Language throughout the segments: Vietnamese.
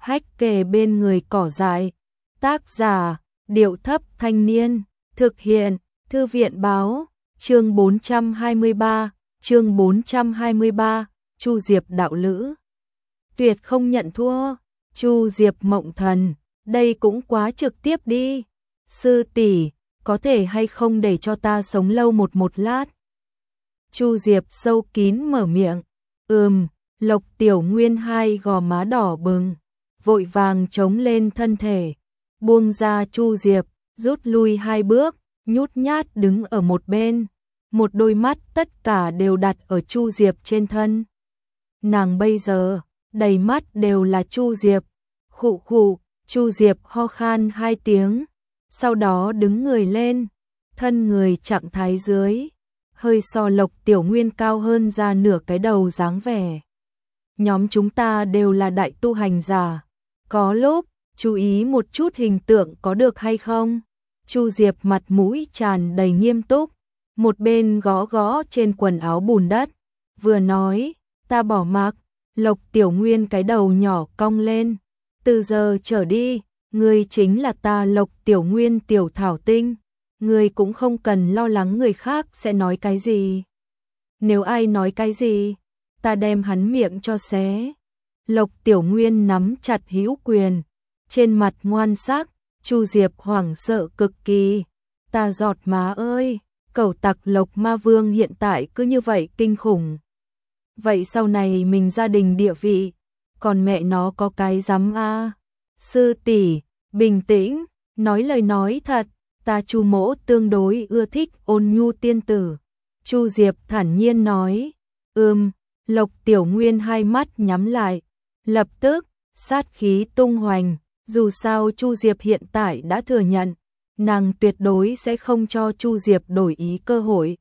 hách kề bên người cỏ dại. Tác giả, Điệu Thấp Thanh Niên. Thực hiện, Thư viện Báo. Chương 423, chương 423, Chu Diệp đạo lữ. Tuyệt không nhận thua. Chu Diệp Mộng Thần, đây cũng quá trực tiếp đi. Sư tỷ, có thể hay không để cho ta sống lâu một lát? Chu Diệp sâu kín mở miệng. Lộc Tiểu Nguyên hai gò má đỏ bừng, vội vàng chống lên thân thể, buông ra Chu Diệp, rút lui 2 bước, nhút nhát đứng ở một bên, một đôi mắt tất cả đều đặt ở Chu Diệp trên thân. Nàng bây giờ, đầy mắt đều là Chu Diệp. Khụ khụ, Chu Diệp ho khan 2 tiếng, sau đó đứng người lên, thân người trạng thái dưới, hơi so Lộc Tiểu Nguyên cao hơn ra nửa cái đầu dáng vẻ. Nhóm chúng ta đều là đại tu hành giả, có lúc chú ý một chút hình tượng có được hay không? Chu Diệp mặt mũi tràn đầy nghiêm túc, một bên gõ gõ trên quần áo bùn đất, vừa nói, ta bỏ mặc. Lộc Tiểu Nguyên cái đầu nhỏ cong lên, từ giờ trở đi, ngươi chính là ta Lộc Tiểu Nguyên tiểu thảo tinh, ngươi cũng không cần lo lắng người khác sẽ nói cái gì. Nếu ai nói cái gì, ta đem hắn miệng cho xé. Lộc Tiểu Nguyên nắm chặt hữu quyền, trên mặt ngoan sắc. Chu Diệp hoảng sợ cực kỳ. Ta giọt má ơi, cẩu tặc Lộc Ma Vương hiện tại cứ như vậy kinh khủng. Vậy sau này mình gia đình địa vị, còn mẹ nó có cái dám a? Sư tỷ, bình tĩnh, nói lời nói thật, ta Chu mỗ tương đối ưa thích Ôn Nhu tiên tử. Chu Diệp thản nhiên nói. Lộc Tiểu Nguyên hai mắt nhắm lại, lập tức sát khí tung hoành. Dù sao Chu Diệp hiện tại đã thừa nhận, nàng tuyệt đối sẽ không cho Chu Diệp đổi ý cơ hội.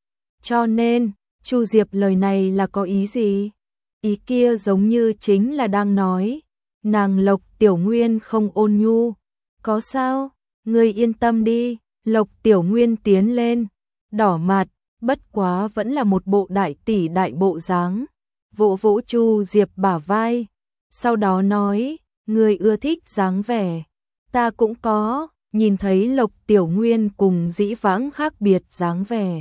Cho nên, Chu Diệp lời này là có ý gì? Ý kia giống như chính là đang nói, nàng Lộc Tiểu Nguyên không ôn nhu. Có sao? Ngươi yên tâm đi. Lộc Tiểu Nguyên tiến lên, đỏ mặt, bất quá vẫn là một bộ đại tỷ đại bộ dáng, vỗ vỗ Chu Diệp bả vai, sau đó nói, ngươi ưa thích dáng vẻ, ta cũng có. Nhìn thấy Lộc Tiểu Nguyên cùng dĩ vãng khác biệt dáng vẻ,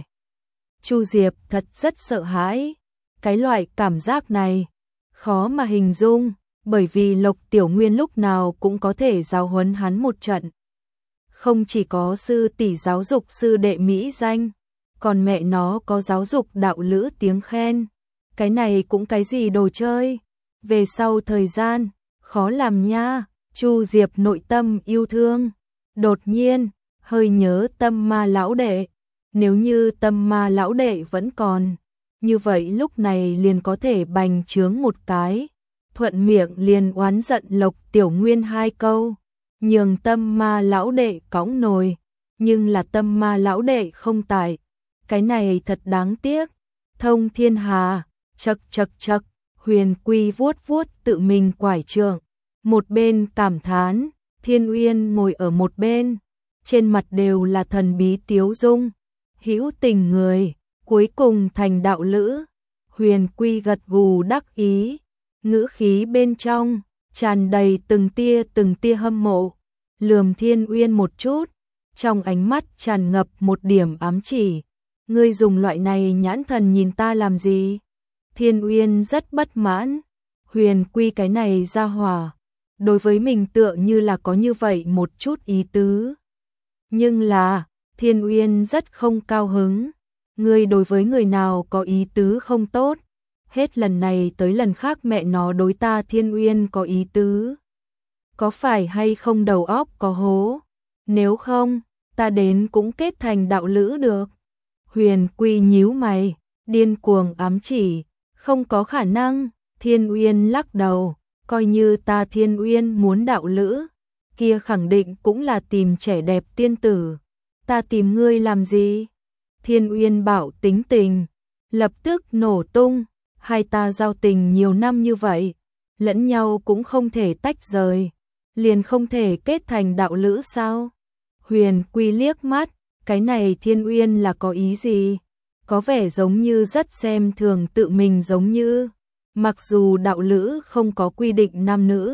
Chu Diệp thật rất sợ hãi. Cái loại cảm giác này khó mà hình dung, bởi vì Lộc Tiểu Nguyên lúc nào cũng có thể giáo huấn hắn một trận. Không chỉ có sư tỷ giáo dục sư đệ mỹ danh, còn mẹ nó có giáo dục đạo lữ tiếng khen. Cái này cũng cái gì đồ chơi, về sau thời gian khó làm nha. Chu Diệp nội tâm yêu thương, đột nhiên hơi nhớ Tâm Ma lão đệ. Nếu như Tâm Ma lão đệ vẫn còn, như vậy lúc này liền có thể bành trướng một cái, thuận miệng liền oán giận Lộc Tiểu Nguyên 2 câu, nhường Tâm Ma lão đệ cõng nồi. Nhưng là Tâm Ma lão đệ không tại, cái này thật đáng tiếc. Thông Thiên Hà, chậc chậc chậc, Huyền Quy vuốt vuốt tự mình quải trượng, một bên cảm thán. Thiên Uyên ngồi ở một bên, trên mặt đều là thần bí tiếu dung. Hữu tình người, cuối cùng thành đạo lữ. Huyền Quy gật gù đắc ý, ngữ khí bên trong tràn đầy từng tia hâm mộ, lườm Thiên Uyên một chút, trong ánh mắt tràn ngập một điểm ám chỉ. Ngươi dùng loại này nhãn thần nhìn ta làm gì? Thiên Uyên rất bất mãn. Huyền Quy cái này ra hỏa, đối với mình tựa như là có như vậy một chút ý tứ. Nhưng là, Thiên Uyên rất không cao hứng. Ngươi đối với người nào có ý tứ không tốt, hết lần này tới lần khác mẹ nó đối ta Thiên Uyên có ý tứ. Có phải hay không đầu óc có hố? Nếu không, ta đến cũng kết thành đạo lữ được. Huyền Quy nhíu mày, điên cuồng ám chỉ, không có khả năng. Thiên Uyên lắc đầu, coi như ta Thiên Uyên muốn đạo lữ, kia khẳng định cũng là tìm trẻ đẹp tiên tử. Ta tìm ngươi làm gì? Thiên Uyên bảo tính tình, lập tức nổ tung. Hai ta giao tình nhiều năm như vậy, lẫn nhau cũng không thể tách rời, liền không thể kết thành đạo lữ sao? Huyền Quy liếc mắt, cái này Thiên Uyên là có ý gì? Có vẻ giống như rất xem thường tự mình giống như. Mặc dù đạo lữ không có quy định nam nữ,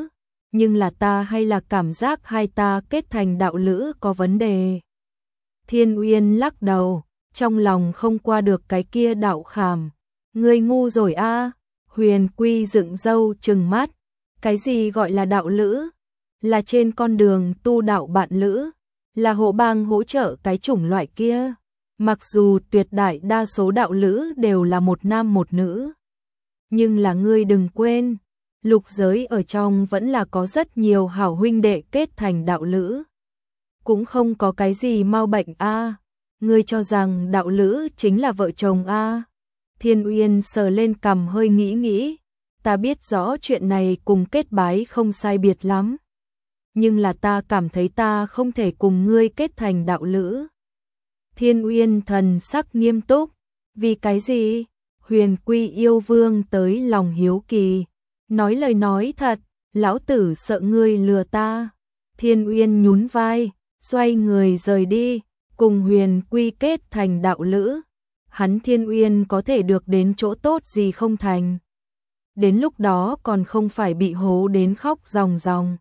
nhưng là ta hay là cảm giác hai ta kết thành đạo lữ có vấn đề. Thiên Uyên lắc đầu, trong lòng không qua được cái kia đạo khảm. Ngươi ngu rồi a. Huyền Quy dựng râu trừng mắt. Cái gì gọi là đạo lữ? Là trên con đường tu đạo bạn lữ, là hộ bang hỗ trợ cái chủng loại kia. Mặc dù tuyệt đại đa số đạo lữ đều là một nam một nữ, nhưng là ngươi đừng quên, lục giới ở trong vẫn là có rất nhiều hảo huynh đệ kết thành đạo lữ. Cũng không có cái gì mau bệnh a. Ngươi cho rằng đạo lữ chính là vợ chồng a? Thiên Uyên sờ lên cằm hơi nghĩ nghĩ, ta biết rõ chuyện này cùng kết bái không sai biệt lắm, nhưng là ta cảm thấy ta không thể cùng ngươi kết thành đạo lữ. Thiên Uyên thần sắc nghiêm túc, vì cái gì? Huyền Quy yêu vương tới lòng hiếu kỳ, nói lời nói thật, lão tử sợ ngươi lừa ta. Thiên Uyên nhún vai, xoay người rời đi, cùng Huyền Quy kết thành đạo lữ. Hắn Thiên Uyên có thể được đến chỗ tốt gì không thành? Đến lúc đó còn không phải bị hố đến khóc ròng ròng.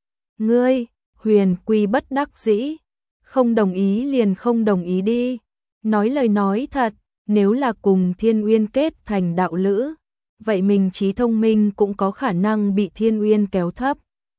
Ngươi, Huyền Quy bất đắc dĩ, không đồng ý liền không đồng ý đi. Nói lời nói thật, nếu là cùng Thiên Uyên kết thành đạo lữ, vậy mình trí thông minh cũng có khả năng bị Thiên Uyên kéo thấp.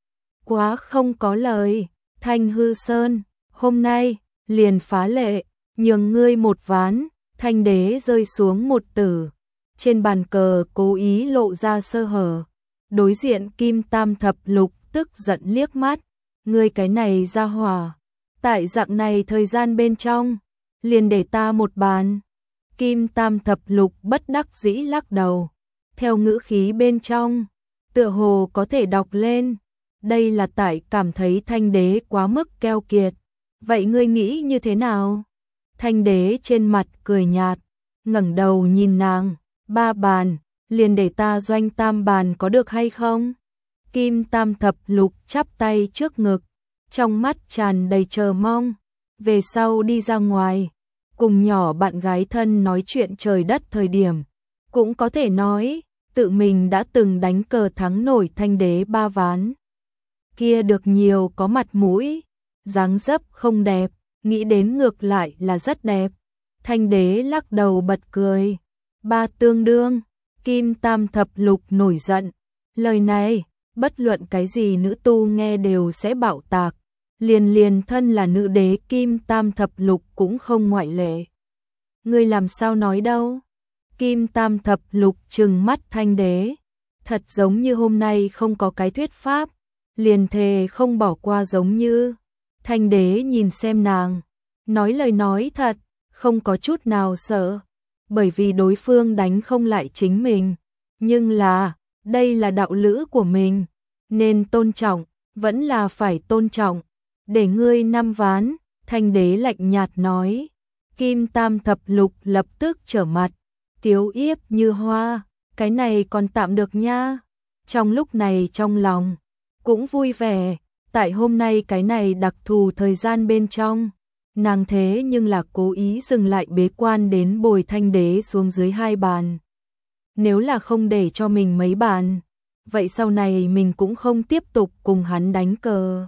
Quá không có lời, Thanh Hư Sơn, hôm nay, liền phá lệ, nhường ngươi một ván. Thanh đế rơi xuống một tử, trên bàn cờ cố ý lộ ra sơ hở. Đối diện Kim Tam Thập Lục tức giận liếc mắt, ngươi cái này ra hỏa, tại dạng này thời gian bên trong, liền để ta một bàn. Kim Tam Thập Lục bất đắc dĩ lắc đầu, theo ngữ khí bên trong, tựa hồ có thể đọc lên, đây là tại cảm thấy Thanh đế quá mức keo kiệt. Vậy ngươi nghĩ như thế nào? Thanh đế trên mặt cười nhạt, ngẩng đầu nhìn nàng, ba bàn, liền để ta doanh tam bàn có được hay không? Kim Tam Thập Lục chắp tay trước ngực, trong mắt tràn đầy chờ mong, về sau đi ra ngoài, cùng nhỏ bạn gái thân nói chuyện trời đất thời điểm, cũng có thể nói, tự mình đã từng đánh cờ thắng nổi Thanh đế ba ván. Kia được nhiều có mặt mũi, dáng dấp không đẹp, nghĩ đến ngược lại là rất đẹp. Thanh đế lắc đầu bật cười, ba tương đương. Kim Tam Thập Lục nổi giận, lời này, bất luận cái gì nữ tu nghe đều sẽ bạo tạc, liền thân là nữ đế Kim Tam Thập Lục cũng không ngoại lệ. Ngươi làm sao nói đâu? Kim Tam Thập Lục trừng mắt Thanh đế, thật giống như hôm nay không có cái thuyết pháp, liền thề không bỏ qua giống như. Thanh đế nhìn xem nàng, nói lời nói thật, không có chút nào sợ, bởi vì đối phương đánh không lại chính mình, nhưng là, đây là đạo lữ của mình, nên tôn trọng, vẫn là phải tôn trọng. Để ngươi năm ván, Thanh đế lạnh nhạt nói. Kim Tam Thập Lục lập tức trở mặt, tiếu yếp như hoa, cái này còn tạm được nha. Trong lúc này trong lòng, cũng vui vẻ, tại hôm nay cái này đặc thù thời gian bên trong, nàng thế nhưng là cố ý dừng lại bế quan đến bồi Thanh đế xuống dưới 2 bàn. Nếu là không để cho mình mấy bàn, vậy sau này mình cũng không tiếp tục cùng hắn đánh cờ.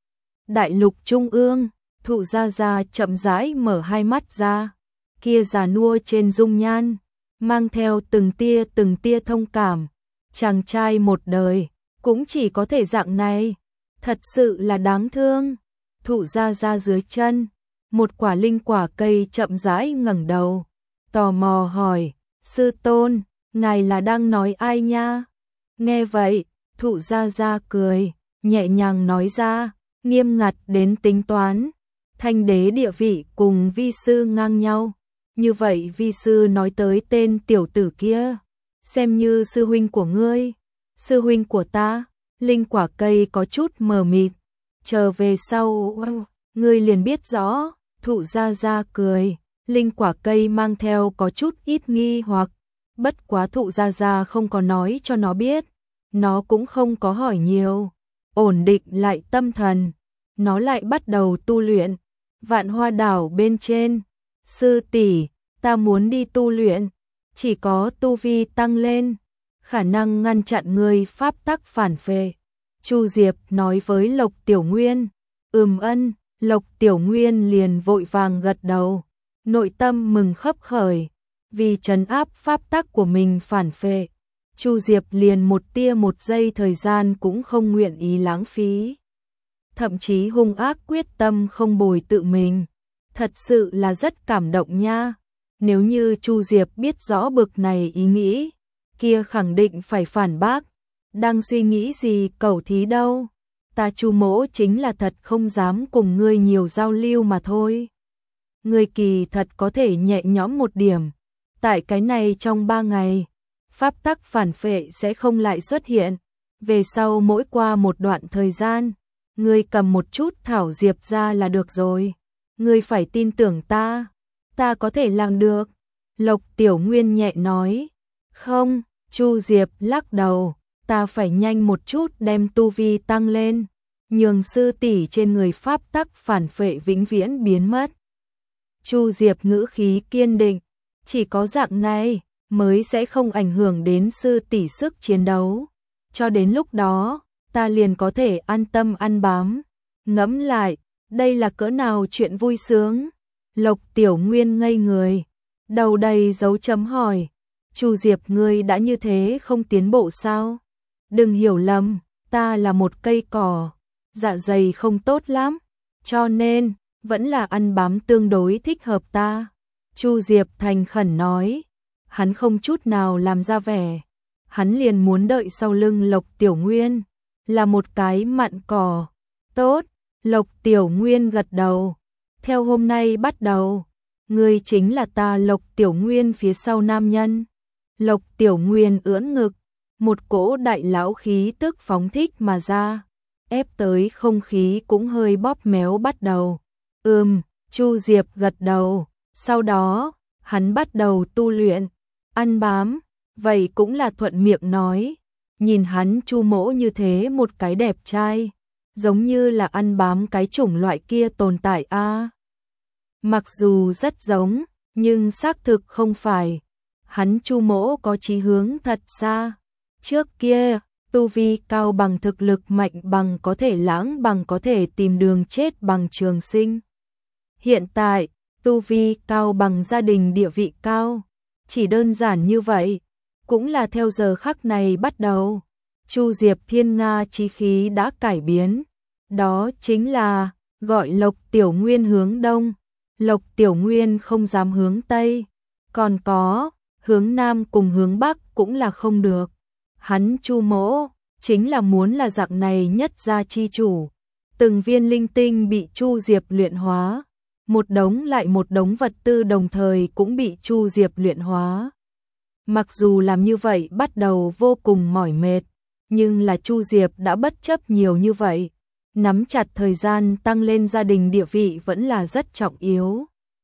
Đại lục trung ương, Thụ Gia Gia chậm rãi mở hai mắt ra, kia già nua trên dung nhan, mang theo từng tia thông cảm. Chàng trai một đời, cũng chỉ có thể dạng này, thật sự là đáng thương. Thụ Gia Gia dưới chân, một quả linh quả cây chậm rãi ngẩng đầu, tò mò hỏi, sư tôn, ngài là đang nói ai nha? Nghe vậy, Thụ Gia Gia cười, nhẹ nhàng nói ra, nghiêm ngặt đến tính toán, Thanh đế địa vị cùng vi sư ngang nhau, như vậy vi sư nói tới tên tiểu tử kia, xem như sư huynh của ngươi. Sư huynh của ta? Linh quả cây có chút mờ mịt, chờ về sau, ngươi liền biết rõ. Thụ Gia Gia cười, linh quả cây mang theo có chút ít nghi hoặc, bất quá Thụ Gia Gia không có nói cho nó biết, nó cũng không có hỏi nhiều, ổn định lại tâm thần, nó lại bắt đầu tu luyện. Vạn Hoa đảo bên trên, sư tỷ, ta muốn đi tu luyện, chỉ có tu vi tăng lên, khả năng ngăn chặn ngươi pháp tắc phản phệ. Chu Diệp nói với Lộc Tiểu Nguyên. Ân, Lộc Tiểu Nguyên liền vội vàng gật đầu, nội tâm mừng khấp khởi, vì trấn áp pháp tắc của mình phản phệ. Chu Diệp liền một tia một giây thời gian cũng không nguyện ý lãng phí. Thậm chí hung ác quyết tâm không bồi tự mình. Thật sự là rất cảm động nha. Nếu như Chu Diệp biết rõ bực này ý nghĩ, kia khẳng định phải phản bác. Đang suy nghĩ gì cẩu thí đâu. Ta Chu mỗ chính là thật không dám cùng ngươi nhiều giao lưu mà thôi. Ngươi kỳ thật có thể nhẹ nhõm một điểm. Tại cái này trong 3 ngày, pháp tắc phản phệ sẽ không lại xuất hiện. Về sau mỗi qua một đoạn thời gian, ngươi cầm một chút thảo diệp ra là được rồi. Ngươi phải tin tưởng ta có thể làm được. Lộc Tiểu Nguyên nhẹ nói. Không, Chu Diệp lắc đầu, ta phải nhanh một chút đem tu vi tăng lên, nhường sư tỷ trên người pháp tắc phản phệ vĩnh viễn biến mất. Chu Diệp ngữ khí kiên định, chỉ có dạng này mới sẽ không ảnh hưởng đến sư tỷ sức chiến đấu. Cho đến lúc đó, ta liền có thể an tâm ăn bám. Ngẫm lại, đây là cỡ nào chuyện vui sướng. Lộc Tiểu Nguyên ngây người, đầu đầy dấu chấm hỏi. Chu Diệp ngươi đã như thế không tiến bộ sao? Đừng hiểu lầm, ta là một cây cỏ, dạ dày không tốt lắm, cho nên vẫn là ăn bám tương đối thích hợp ta. Chu Diệp thành khẩn nói, hắn không chút nào làm ra vẻ, hắn liền muốn đợi sau lưng Lộc Tiểu Nguyên, là một cái mặn cỏ. Tốt, Lộc Tiểu Nguyên gật đầu, theo hôm nay bắt đầu, ngươi chính là ta Lộc Tiểu Nguyên phía sau nam nhân. Lộc Tiểu Nguyên ưỡn ngực, một cỗ đại lão khí tức phóng thích mà ra, ép tới không khí cũng hơi bóp méo bắt đầu. Chu Diệp gật đầu, sau đó, hắn bắt đầu tu luyện, ăn bám, vậy cũng là thuận miệng nói, nhìn hắn Chu mỗ như thế một cái đẹp trai, giống như là ăn bám cái chủng loại kia tồn tại a. Mặc dù rất giống, nhưng xác thực không phải. Hắn Chu mỗ có chí hướng thật xa. Trước kia, tu vi cao bằng thực lực mạnh bằng có thể lãng bằng có thể tìm đường chết bằng trường sinh. Hiện tại, tu vi cao bằng gia đình địa vị cao. Chỉ đơn giản như vậy, cũng là theo giờ khắc này bắt đầu. Chu Diệp thiên nga chí khí đã cải biến. Đó chính là, gọi Lộc Tiểu Nguyên hướng đông. Lộc Tiểu Nguyên không dám hướng tây. Còn có, hướng nam cùng hướng bắc cũng là không được. Hắn Chu mỗ, chính là muốn là dạng này nhất gia chi chủ. Từng viên linh tinh bị Chu Diệp luyện hóa. Một đống lại một đống vật tư đồng thời cũng bị Chu Diệp luyện hóa. Mặc dù làm như vậy bắt đầu vô cùng mỏi mệt, nhưng là Chu Diệp đã bất chấp nhiều như vậy. Nắm chặt thời gian tăng lên gia đình địa vị vẫn là rất trọng yếu.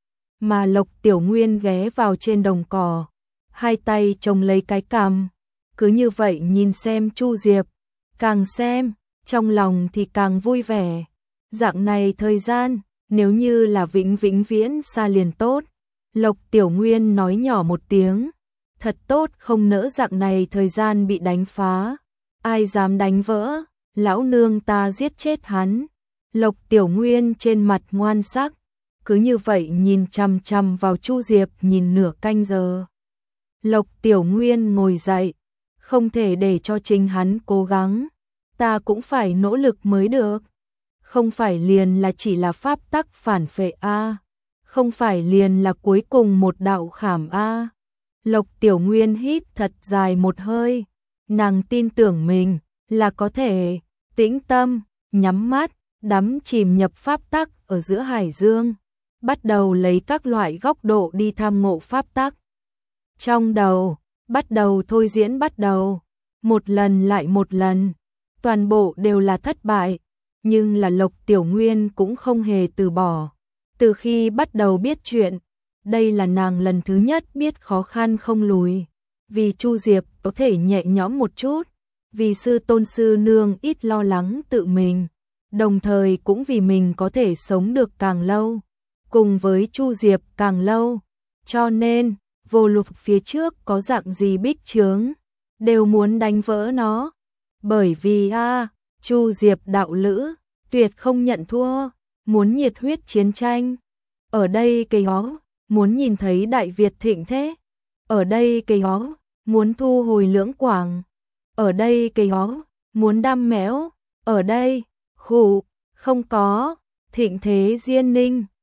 Mà Lộc Tiểu Nguyên ghé vào trên đồng cỏ, hai tay chồng lấy cái cằm, cứ như vậy nhìn xem Chu Diệp, càng xem, trong lòng thì càng vui vẻ. Dạng này thời gian, nếu như là vĩnh viễn xa liền tốt. Lộc Tiểu Nguyên nói nhỏ một tiếng, thật tốt không nỡ dạng này thời gian bị đánh phá. Ai dám đánh vỡ, lão nương ta giết chết hắn. Lộc Tiểu Nguyên trên mặt ngoan sắc, cứ như vậy nhìn chằm chằm vào Chu Diệp nhìn nửa canh giờ. Lộc Tiểu Nguyên ngồi dậy, không thể để cho chính hắn cố gắng, ta cũng phải nỗ lực mới được. Không phải liền là chỉ là pháp tắc phản phệ a, không phải liền là cuối cùng một đạo khảm a. Lộc Tiểu Nguyên hít thật dài một hơi, nàng tin tưởng mình là có thể tĩnh tâm, nhắm mắt, đắm chìm nhập pháp tắc ở giữa hải dương, bắt đầu lấy các loại góc độ đi tham ngộ pháp tắc. Trong đầu, bắt đầu thôi diễn bắt đầu, một lần lại một lần, toàn bộ đều là thất bại, nhưng là Lộc Tiểu Nguyên cũng không hề từ bỏ. Từ khi bắt đầu biết chuyện, đây là nàng lần thứ nhất biết khó khăn không lùi, vì Chu Diệp có thể nhẹ nhõm một chút, vì sư tôn sư nương ít lo lắng tự mình, đồng thời cũng vì mình có thể sống được càng lâu, cùng với Chu Diệp càng lâu. Cho nên, vô luận phía trước có dạng gì bích chướng, đều muốn đánh vỡ nó. Bởi vì Chu Diệp đạo lữ, tuyệt không nhận thua, muốn nhiệt huyết chiến tranh. Ở đây cây hó, muốn nhìn thấy Đại Việt thịnh thế. Ở đây cây hó, muốn thu hồi Lưỡng Quảng. Ở đây cây hó, muốn đam mẽo. Ở đây, khụ, không có, thịnh thế Diên Ninh.